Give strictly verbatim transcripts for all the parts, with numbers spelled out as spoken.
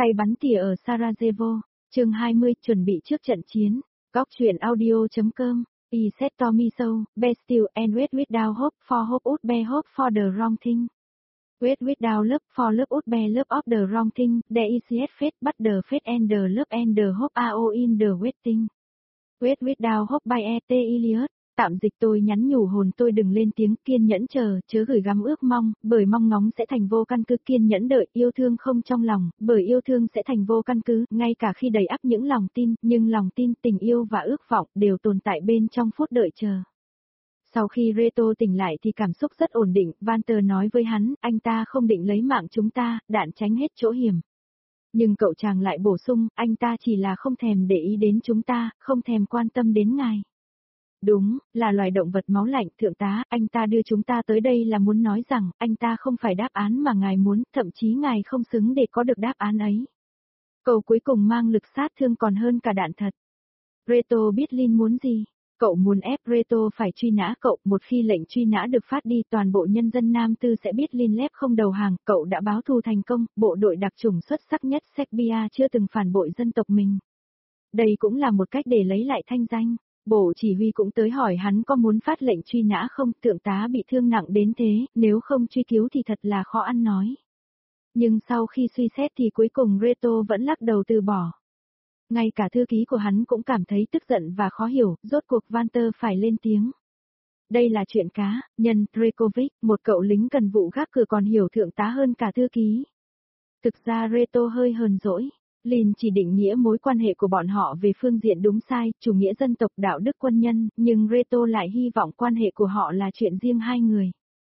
Tay bắn tỉa ở Sarajevo, chương hai mươi, chuẩn bị trước trận chiến. Góc truyện audio.com, Iset Tommy Show, Best Still and Wait Without Hope for Hope Ut Be Hope for the Wrong Thing. Wait Without Love for Love Ut Be Love of the Wrong Thing, There is yet faith but the faith and the love and the hope are all in the waiting. Wait Without Hope by E T Eliot. Tạm dịch tôi nhắn nhủ hồn tôi đừng lên tiếng, kiên nhẫn chờ, chớ gửi gắm ước mong, bởi mong ngóng sẽ thành vô căn cứ, kiên nhẫn đợi, yêu thương không trong lòng, bởi yêu thương sẽ thành vô căn cứ, ngay cả khi đầy ắp những lòng tin, nhưng lòng tin, tình yêu và ước vọng đều tồn tại bên trong phút đợi chờ. Sau khi Reto tỉnh lại thì cảm xúc rất ổn định, Walter nói với hắn, anh ta không định lấy mạng chúng ta, đạn tránh hết chỗ hiểm. Nhưng cậu chàng lại bổ sung, anh ta chỉ là không thèm để ý đến chúng ta, không thèm quan tâm đến ngài. Đúng, là loài động vật máu lạnh, thượng tá, anh ta đưa chúng ta tới đây là muốn nói rằng, anh ta không phải đáp án mà ngài muốn, thậm chí ngài không xứng để có được đáp án ấy. Câu cuối cùng mang lực sát thương còn hơn cả đạn thật. Reto biết Lin muốn gì. Cậu muốn ép Reto phải truy nã cậu, một khi lệnh truy nã được phát đi toàn bộ nhân dân Nam Tư sẽ biết Lin Lép không đầu hàng, cậu đã báo thù thành công, bộ đội đặc chủng xuất sắc nhất Serbia chưa từng phản bội dân tộc mình. Đây cũng là một cách để lấy lại thanh danh. Bộ chỉ huy cũng tới hỏi hắn có muốn phát lệnh truy nã không, thượng tá bị thương nặng đến thế, nếu không truy cứu thì thật là khó ăn nói. Nhưng sau khi suy xét thì cuối cùng Reto vẫn lắc đầu từ bỏ. Ngay cả thư ký của hắn cũng cảm thấy tức giận và khó hiểu, rốt cuộc Walter phải lên tiếng. Đây là chuyện cá, nhân Trekovic, một cậu lính cần vụ gác cửa còn hiểu thượng tá hơn cả thư ký. Thực ra Reto hơi hờn dỗi. Lin chỉ định nghĩa mối quan hệ của bọn họ về phương diện đúng sai, chủ nghĩa dân tộc đạo đức quân nhân, nhưng Reto lại hy vọng quan hệ của họ là chuyện riêng hai người.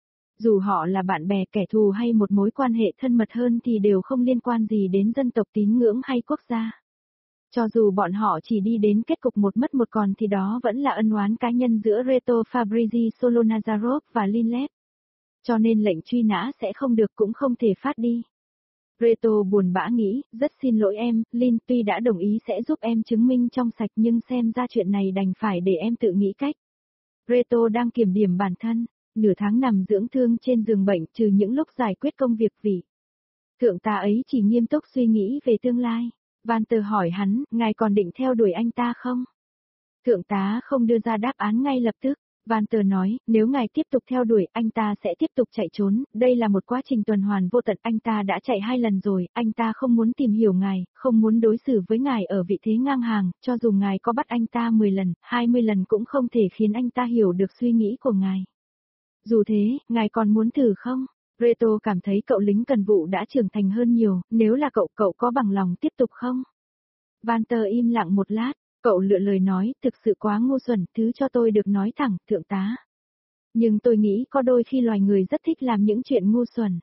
Dù họ là bạn bè, kẻ thù hay một mối quan hệ thân mật hơn thì đều không liên quan gì đến dân tộc, tín ngưỡng hay quốc gia. Cho dù bọn họ chỉ đi đến kết cục một mất một còn thì đó vẫn là ân oán cá nhân giữa Reto Fabrizi Solonazarov và Lin Lép. Cho nên lệnh truy nã sẽ không được cũng không thể phát đi. Reto buồn bã nghĩ, rất xin lỗi em, Lin, tuy đã đồng ý sẽ giúp em chứng minh trong sạch nhưng xem ra chuyện này đành phải để em tự nghĩ cách. Reto đang kiểm điểm bản thân, nửa tháng nằm dưỡng thương trên giường bệnh trừ những lúc giải quyết công việc vì. Thượng tá ấy chỉ nghiêm túc suy nghĩ về tương lai. Walter hỏi hắn, ngài còn định theo đuổi anh ta không? Thượng tá không đưa ra đáp án ngay lập tức. Walter nói, nếu ngài tiếp tục theo đuổi, anh ta sẽ tiếp tục chạy trốn, đây là một quá trình tuần hoàn vô tận, anh ta đã chạy hai lần rồi, anh ta không muốn tìm hiểu ngài, không muốn đối xử với ngài ở vị thế ngang hàng, cho dù ngài có bắt anh ta mười lần, hai mươi lần cũng không thể khiến anh ta hiểu được suy nghĩ của ngài. Dù thế, ngài còn muốn thử không? Reto cảm thấy cậu lính cần vụ đã trưởng thành hơn nhiều, nếu là cậu, cậu có bằng lòng tiếp tục không? Walter im lặng một lát. Cậu lựa lời nói, thực sự quá ngu xuẩn, thứ cho tôi được nói thẳng, thượng tá. Nhưng tôi nghĩ có đôi khi loài người rất thích làm những chuyện ngu xuẩn.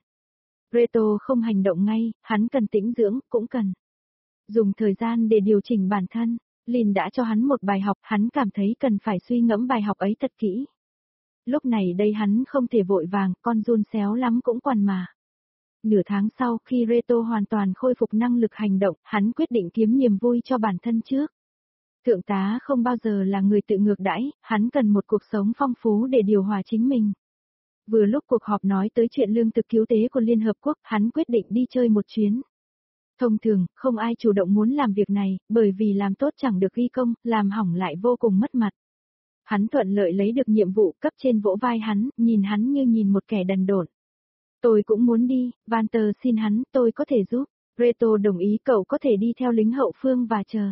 Reto không hành động ngay, hắn cần tĩnh dưỡng, cũng cần dùng thời gian để điều chỉnh bản thân. Lin đã cho hắn một bài học, hắn cảm thấy cần phải suy ngẫm bài học ấy thật kỹ. Lúc này đây hắn không thể vội vàng, con giun xéo lắm cũng quằn mà. Nửa tháng sau, khi Reto hoàn toàn khôi phục năng lực hành động, hắn quyết định kiếm niềm vui cho bản thân trước. Thượng tá không bao giờ là người tự ngược đãi, hắn cần một cuộc sống phong phú để điều hòa chính mình. Vừa lúc cuộc họp nói tới chuyện lương thực cứu tế của Liên Hợp Quốc, hắn quyết định đi chơi một chuyến. Thông thường, không ai chủ động muốn làm việc này, bởi vì làm tốt chẳng được ghi công, làm hỏng lại vô cùng mất mặt. Hắn thuận lợi lấy được nhiệm vụ, cấp trên vỗ vai hắn, nhìn hắn như nhìn một kẻ đần độn. Tôi cũng muốn đi, Walter xin hắn, tôi có thể giúp. Reto đồng ý, cậu có thể đi theo lính hậu phương và chờ.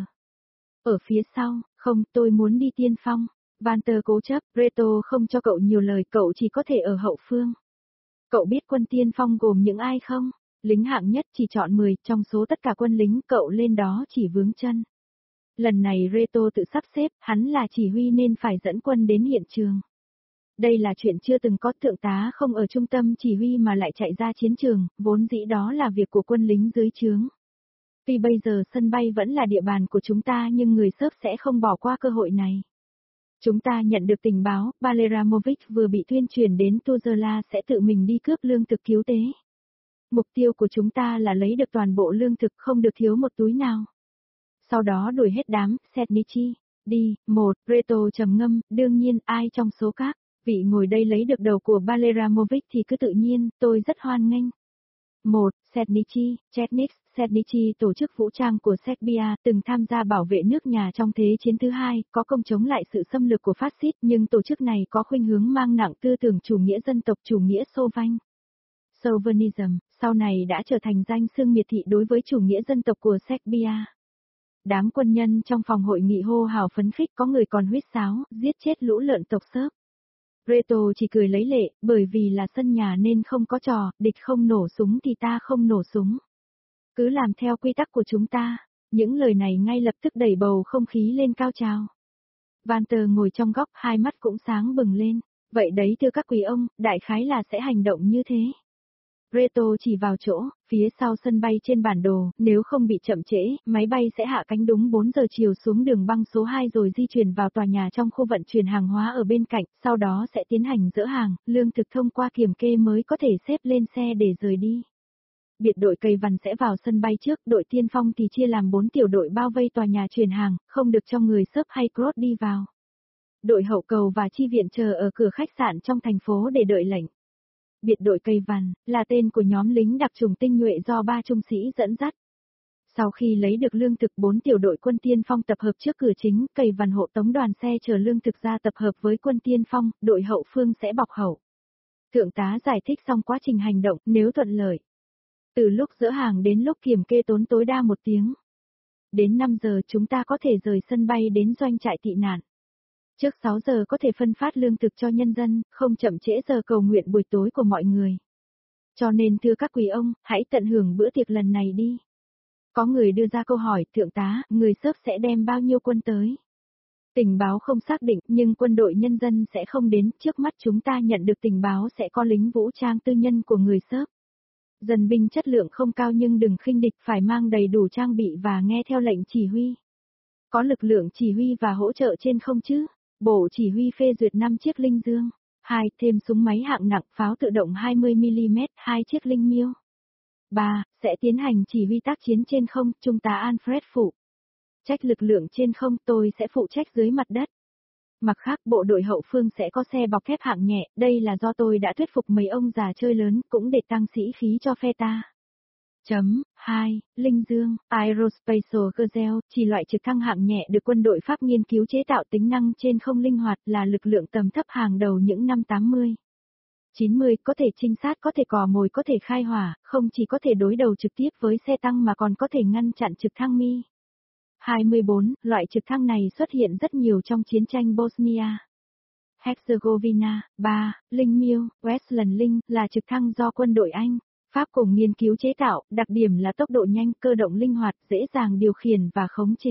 Ở phía sau, không, tôi muốn đi tiên phong. Walter cố chấp, Reto không cho cậu nhiều lời, cậu chỉ có thể ở hậu phương. Cậu biết quân tiên phong gồm những ai không? Lính hạng nhất chỉ chọn mười, trong số tất cả quân lính cậu lên đó chỉ vướng chân. Lần này Reto tự sắp xếp, hắn là chỉ huy nên phải dẫn quân đến hiện trường. Đây là chuyện chưa từng có, thượng tá không ở trung tâm chỉ huy mà lại chạy ra chiến trường, vốn dĩ đó là việc của quân lính dưới trướng. Tuy bây giờ sân bay vẫn là địa bàn của chúng ta nhưng người Sớp sẽ không bỏ qua cơ hội này. Chúng ta nhận được tình báo, Baleramovic vừa bị tuyên truyền đến Tuzla sẽ tự mình đi cướp lương thực cứu tế. Mục tiêu của chúng ta là lấy được toàn bộ lương thực không được thiếu một túi nào. Sau đó đuổi hết đám, Setnichi. Đi, một, Reto trầm ngâm, đương nhiên ai trong số các vị ngồi đây lấy được đầu của Baleramovic thì cứ tự nhiên, tôi rất hoan nghênh. một. Setnichi, Chetnik, Sednichi, tổ chức vũ trang của Serbia, từng tham gia bảo vệ nước nhà trong Thế chiến thứ hai, có công chống lại sự xâm lược của phát xít, nhưng tổ chức này có khuynh hướng mang nặng tư tưởng chủ nghĩa dân tộc, chủ nghĩa Xô Vanh. Chauvinism, sau này đã trở thành danh xưng miệt thị đối với chủ nghĩa dân tộc của Serbia. Đám quân nhân trong phòng hội nghị hô hào phấn khích, có người còn huýt sáo, giết chết lũ lợn tộc Sớp. Reto chỉ cười lấy lệ, bởi vì là sân nhà nên không có trò, địch không nổ súng thì ta không nổ súng. Cứ làm theo quy tắc của chúng ta. Những lời này ngay lập tức đẩy bầu không khí lên cao trào. Walter ngồi trong góc, hai mắt cũng sáng bừng lên. Vậy đấy thưa các quý ông, đại khái là sẽ hành động như thế. Reto chỉ vào chỗ, phía sau sân bay trên bản đồ, nếu không bị chậm trễ, máy bay sẽ hạ cánh đúng bốn giờ chiều xuống đường băng số hai rồi di chuyển vào tòa nhà trong khu vận chuyển hàng hóa ở bên cạnh, sau đó sẽ tiến hành dỡ hàng, lương thực thông qua kiểm kê mới có thể xếp lên xe để rời đi. Biệt đội Cây Vằn sẽ vào sân bay trước, đội tiên phong thì chia làm bốn tiểu đội bao vây tòa nhà chuyển hàng, không được cho người Sớp hay Croat đi vào. Đội hậu cầu và chi viện chờ ở cửa khách sạn trong thành phố để đợi lệnh. Biệt đội Cây Vằn là tên của nhóm lính đặc chủng tinh nhuệ do ba trung sĩ dẫn dắt. Sau khi lấy được lương thực, bốn tiểu đội quân tiên phong tập hợp trước cửa chính, Cây Vằn hộ tống đoàn xe chở lương thực ra tập hợp với quân tiên phong, đội hậu phương sẽ bọc hậu. Thượng tá giải thích xong quá trình hành động, nếu thuận lợi. Từ lúc dỡ hàng đến lúc kiểm kê tốn tối đa một tiếng. Đến năm giờ chúng ta có thể rời sân bay đến doanh trại tị nạn. Trước sáu giờ có thể phân phát lương thực cho nhân dân, không chậm trễ giờ cầu nguyện buổi tối của mọi người. Cho nên thưa các quý ông, hãy tận hưởng bữa tiệc lần này đi. Có người đưa ra câu hỏi, thượng tá, người Sớp sẽ đem bao nhiêu quân tới? Tình báo không xác định, nhưng quân đội nhân dân sẽ không đến, trước mắt chúng ta nhận được tình báo sẽ có lính vũ trang tư nhân của người Sớp. Dân binh chất lượng không cao nhưng đừng khinh địch, phải mang đầy đủ trang bị và nghe theo lệnh chỉ huy. Có lực lượng chỉ huy và hỗ trợ trên không chứ? Bộ chỉ huy phê duyệt năm chiếc Linh Dương. hai. Thêm súng máy hạng nặng, pháo tự động hai mươi mi li mét, hai chiếc Linh Miêu. ba. Sẽ tiến hành chỉ huy tác chiến trên không, Trung tá Alfred phụ trách lực lượng trên không, tôi sẽ phụ trách dưới mặt đất. Mặt khác, bộ đội hậu phương sẽ có xe bọc thép hạng nhẹ, đây là do tôi đã thuyết phục mấy ông già chơi lớn, cũng để tăng sĩ khí cho phe ta. Chấm hai. Linh Dương, Aerospatial Gazelle, chỉ loại trực thăng hạng nhẹ được quân đội Pháp nghiên cứu chế tạo, tính năng trên không linh hoạt, là lực lượng tầm thấp hàng đầu những năm tám mươi. chín mươi, có thể trinh sát, có thể cò mồi, có thể khai hỏa, không chỉ có thể đối đầu trực tiếp với xe tăng mà còn có thể ngăn chặn trực thăng Mi. hai mươi bốn, loại trực thăng này xuất hiện rất nhiều trong chiến tranh Bosnia Herzegovina. ba. Linh Miêu, Westland Linh, là trực thăng do quân đội Anh, Pháp cùng nghiên cứu chế tạo, đặc điểm là tốc độ nhanh, cơ động linh hoạt, dễ dàng điều khiển và khống chế.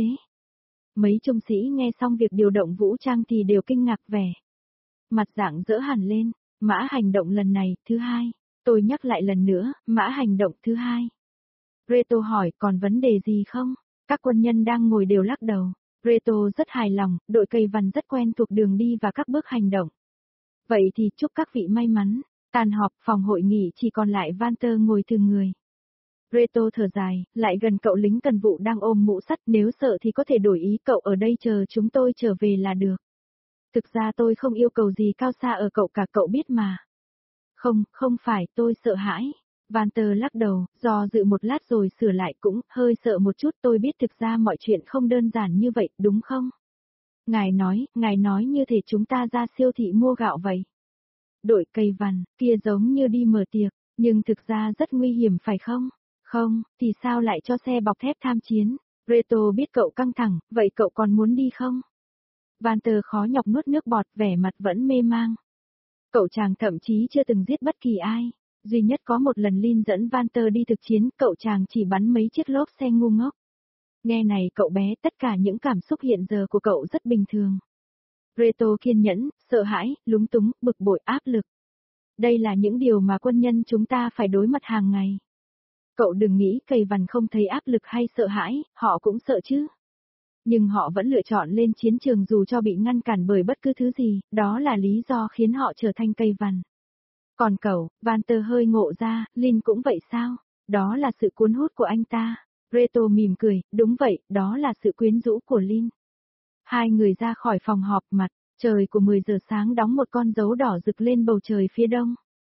Mấy trung sĩ nghe xong việc điều động vũ trang thì đều kinh ngạc vẻ. Mặt dạng dỡ hẳn lên, mã hành động lần này, thứ hai. Tôi nhắc lại lần nữa, mã hành động thứ hai. Reto hỏi, còn vấn đề gì không? Các quân nhân đang ngồi đều lắc đầu. Reto rất hài lòng, đội Cây Vằn rất quen thuộc đường đi và các bước hành động. Vậy thì chúc các vị may mắn. Tàn họp, phòng hội nghị chỉ còn lại Walter ngồi từng người. Reto thở dài, lại gần cậu lính cần vụ đang ôm mũ sắt, nếu sợ thì có thể đổi ý, cậu ở đây chờ chúng tôi trở về là được. Thực ra tôi không yêu cầu gì cao xa ở cậu cả, cậu biết mà. Không, không phải, tôi sợ hãi. Walter lắc đầu, do dự một lát rồi sửa lại, cũng hơi sợ một chút, tôi biết thực ra mọi chuyện không đơn giản như vậy, đúng không? Ngài nói, ngài nói như thể chúng ta ra siêu thị mua gạo vậy. Đội Cây Vằn, kia giống như đi mở tiệc, nhưng thực ra rất nguy hiểm phải không? Không, thì sao lại cho xe bọc thép tham chiến? Reto biết cậu căng thẳng, vậy cậu còn muốn đi không? Walter khó nhọc nuốt nước bọt, vẻ mặt vẫn mê mang. Cậu chàng thậm chí chưa từng giết bất kỳ ai. Duy nhất có một lần Lin dẫn Walter đi thực chiến, cậu chàng chỉ bắn mấy chiếc lốp xe ngu ngốc. Nghe này cậu bé, tất cả những cảm xúc hiện giờ của cậu rất bình thường. Reto kiên nhẫn, sợ hãi, lúng túng, bực bội, áp lực. Đây là những điều mà quân nhân chúng ta phải đối mặt hàng ngày. Cậu đừng nghĩ Cây Vằn không thấy áp lực hay sợ hãi, họ cũng sợ chứ. Nhưng họ vẫn lựa chọn lên chiến trường dù cho bị ngăn cản bởi bất cứ thứ gì, đó là lý do khiến họ trở thành Cây Vằn. Còn cậu, Walter hơi ngộ ra, Lin cũng vậy sao? Đó là sự cuốn hút của anh ta. Reto mỉm cười, đúng vậy, đó là sự quyến rũ của Lin. Hai người ra khỏi phòng họp, mặt trời của mười giờ sáng đóng một con dấu đỏ rực lên bầu trời phía đông.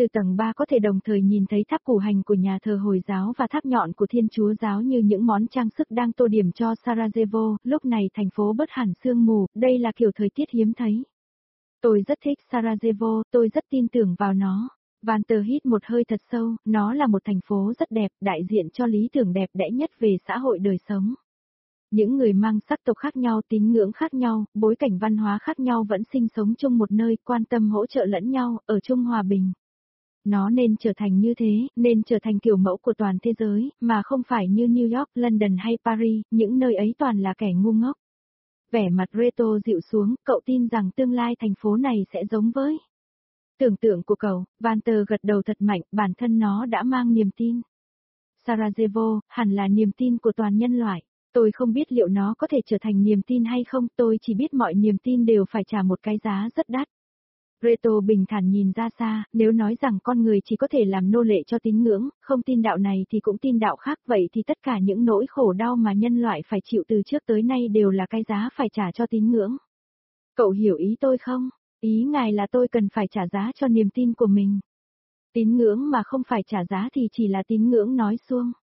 Từ tầng ba có thể đồng thời nhìn thấy tháp củ hành của nhà thờ Hồi giáo và tháp nhọn của Thiên Chúa giáo như những món trang sức đang tô điểm cho Sarajevo, lúc này thành phố bớt hẳn sương mù, đây là kiểu thời tiết hiếm thấy. Tôi rất thích Sarajevo, tôi rất tin tưởng vào nó. Walter hít một hơi thật sâu, nó là một thành phố rất đẹp, đại diện cho lý tưởng đẹp đẽ nhất về xã hội đời sống. Những người mang sắc tộc khác nhau, tín ngưỡng khác nhau, bối cảnh văn hóa khác nhau vẫn sinh sống chung một nơi, quan tâm hỗ trợ lẫn nhau, ở chung hòa bình. Nó nên trở thành như thế, nên trở thành kiểu mẫu của toàn thế giới, mà không phải như New York, London hay Paris, những nơi ấy toàn là kẻ ngu ngốc. Vẻ mặt Reto dịu xuống, cậu tin rằng tương lai thành phố này sẽ giống với tưởng tượng của cậu. Walter gật đầu thật mạnh, bản thân nó đã mang niềm tin. Sarajevo, hẳn là niềm tin của toàn nhân loại. Tôi không biết liệu nó có thể trở thành niềm tin hay không, tôi chỉ biết mọi niềm tin đều phải trả một cái giá rất đắt. Reto bình thản nhìn ra xa, nếu nói rằng con người chỉ có thể làm nô lệ cho tín ngưỡng, không tin đạo này thì cũng tin đạo khác, vậy thì tất cả những nỗi khổ đau mà nhân loại phải chịu từ trước tới nay đều là cái giá phải trả cho tín ngưỡng. Cậu hiểu ý tôi không? Ý ngài là tôi cần phải trả giá cho niềm tin của mình. Tín ngưỡng mà không phải trả giá thì chỉ là tín ngưỡng nói suông.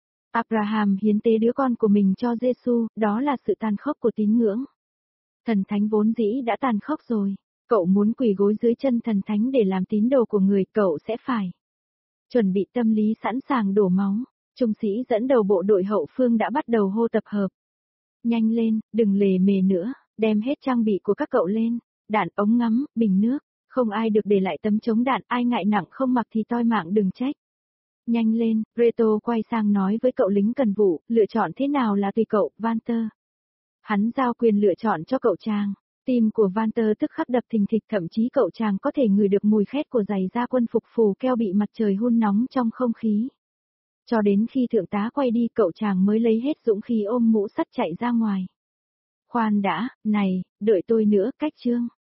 Abraham hiến tế đứa con của mình cho Giêsu, đó là sự tàn khốc của tín ngưỡng. Thần thánh vốn dĩ đã tàn khốc rồi. Cậu muốn quỳ gối dưới chân thần thánh để làm tín đồ của người, cậu sẽ phải chuẩn bị tâm lý sẵn sàng đổ máu. Trung sĩ dẫn đầu bộ đội hậu phương đã bắt đầu hô tập hợp. Nhanh lên, đừng lề mề nữa, đem hết trang bị của các cậu lên, đạn ống ngắm, bình nước, không ai được để lại tấm chống đạn, ai ngại nặng không mặc thì toi mạng đừng trách. Nhanh lên, Reto quay sang nói với cậu lính cần vụ, lựa chọn thế nào là tùy cậu, Walter. Hắn giao quyền lựa chọn cho cậu chàng. Tim của Walter tức khắc đập thình thịch, thậm chí cậu chàng có thể ngửi được mùi khét của giày da quân phục phù keo bị mặt trời hun nóng trong không khí. Cho đến khi thượng tá quay đi, cậu chàng mới lấy hết dũng khí ôm mũ sắt chạy ra ngoài. Khoan đã, này, đợi tôi nữa, cách chương.